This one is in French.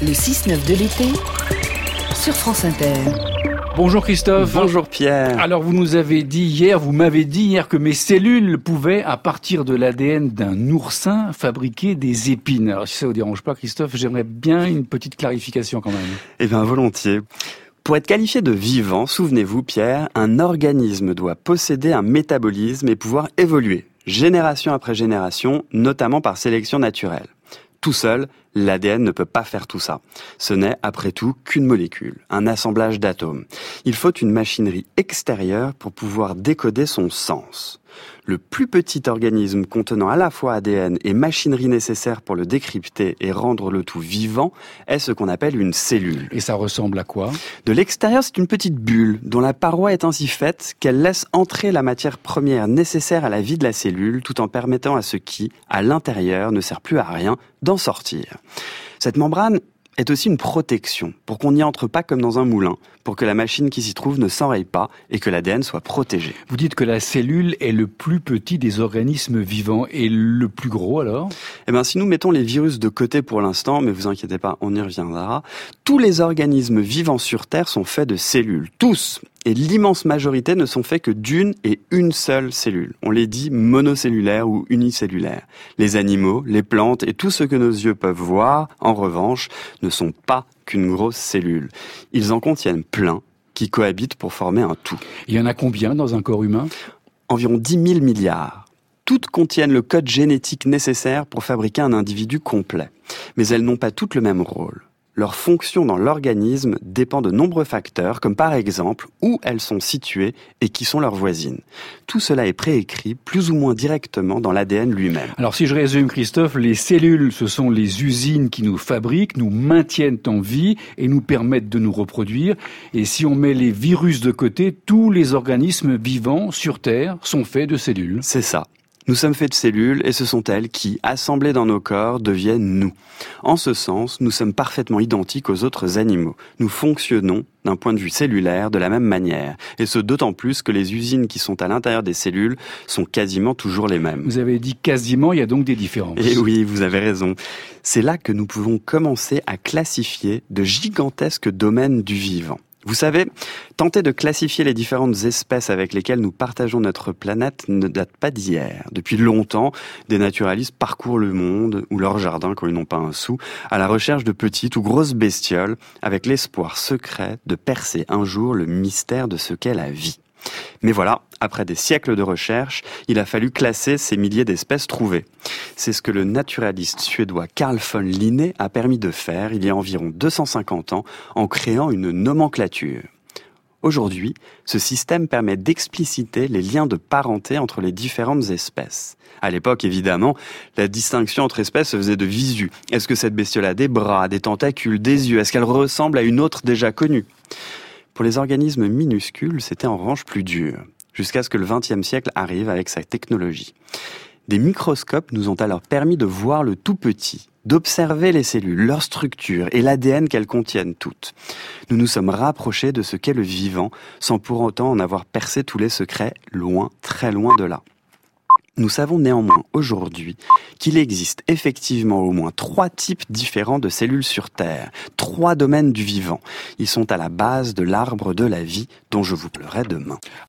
Le 6-9 de l'été sur France Inter. Bonjour Christophe. Bonjour Pierre. Alors vous m'avez dit hier que mes cellules pouvaient, à partir de l'ADN d'un oursin, fabriquer des épines. Alors si ça vous dérange pas Christophe, j'aimerais bien une petite clarification quand même. Eh bien volontiers. Pour être qualifié de vivant, souvenez-vous Pierre, un organisme doit posséder un métabolisme et pouvoir évoluer, génération après génération, notamment par sélection naturelle. Tout seul, l'ADN ne peut pas faire tout ça. Ce n'est, après tout, qu'une molécule, un assemblage d'atomes. Il faut une machinerie extérieure pour pouvoir décoder son sens. Le plus petit organisme contenant à la fois ADN et machinerie nécessaire pour le décrypter et rendre le tout vivant est ce qu'on appelle une cellule. Et ça ressemble à quoi ? De l'extérieur, c'est une petite bulle dont la paroi est ainsi faite qu'elle laisse entrer la matière première nécessaire à la vie de la cellule tout en permettant à ce qui, à l'intérieur, ne sert plus à rien, d'en sortir. Cette membrane est aussi une protection pour qu'on n'y entre pas comme dans un moulin, pour que la machine qui s'y trouve ne s'enraye pas et que l'ADN soit protégé. Vous dites que la cellule est le plus petit des organismes vivants et le plus gros alors ? Eh bien, si nous mettons les virus de côté pour l'instant, mais vous inquiétez pas, on y reviendra, tous les organismes vivants sur Terre sont faits de cellules, tous. Et l'immense majorité ne sont faits que d'une et une seule cellule. On les dit monocellulaires ou unicellulaires. Les animaux, les plantes et tout ce que nos yeux peuvent voir, en revanche, ne sont pas qu'une grosse cellule. Ils en contiennent plein qui cohabitent pour former un tout. Il y en a combien dans un corps humain ? Environ 10 000 milliards. Toutes contiennent le code génétique nécessaire pour fabriquer un individu complet. Mais elles n'ont pas toutes le même rôle. Leur fonction dans l'organisme dépend de nombreux facteurs, comme par exemple où elles sont situées et qui sont leurs voisines. Tout cela est préécrit plus ou moins directement dans l'ADN lui-même. Alors si je résume Christophe, les cellules, ce sont les usines qui nous fabriquent, nous maintiennent en vie et nous permettent de nous reproduire. Et si on met les virus de côté, tous les organismes vivants sur Terre sont faits de cellules. C'est ça. Nous sommes faits de cellules et ce sont elles qui, assemblées dans nos corps, deviennent nous. En ce sens, nous sommes parfaitement identiques aux autres animaux. Nous fonctionnons, d'un point de vue cellulaire, de la même manière. Et ce d'autant plus que les usines qui sont à l'intérieur des cellules sont quasiment toujours les mêmes. Vous avez dit quasiment, il y a donc des différences. Et oui, vous avez raison. C'est là que nous pouvons commencer à classifier de gigantesques domaines du vivant. Vous savez, tenter de classifier les différentes espèces avec lesquelles nous partageons notre planète ne date pas d'hier. Depuis longtemps, des naturalistes parcourent le monde, ou leur jardin quand ils n'ont pas un sou, à la recherche de petites ou grosses bestioles, avec l'espoir secret de percer un jour le mystère de ce qu'est la vie. Mais voilà, après des siècles de recherche, il a fallu classer ces milliers d'espèces trouvées. C'est ce que le naturaliste suédois Carl von Linné a permis de faire il y a environ 250 ans en créant une nomenclature. Aujourd'hui, ce système permet d'expliciter les liens de parenté entre les différentes espèces. À l'époque, évidemment, la distinction entre espèces se faisait de visu. Est-ce que cette bestiole a des bras, des tentacules, des yeux ? Est-ce qu'elle ressemble à une autre déjà connue ? Pour les organismes minuscules, c'était en revanche plus dur, jusqu'à ce que le XXe siècle arrive avec sa technologie. Des microscopes nous ont alors permis de voir le tout petit, d'observer les cellules, leur structure et l'ADN qu'elles contiennent toutes. Nous nous sommes rapprochés de ce qu'est le vivant, sans pour autant en avoir percé tous les secrets, loin, très loin de là. Nous savons néanmoins aujourd'hui qu'il existe effectivement au moins 3 types différents de cellules sur Terre, 3 domaines du vivant. Ils sont à la base de l'arbre de la vie dont je vous parlerai demain.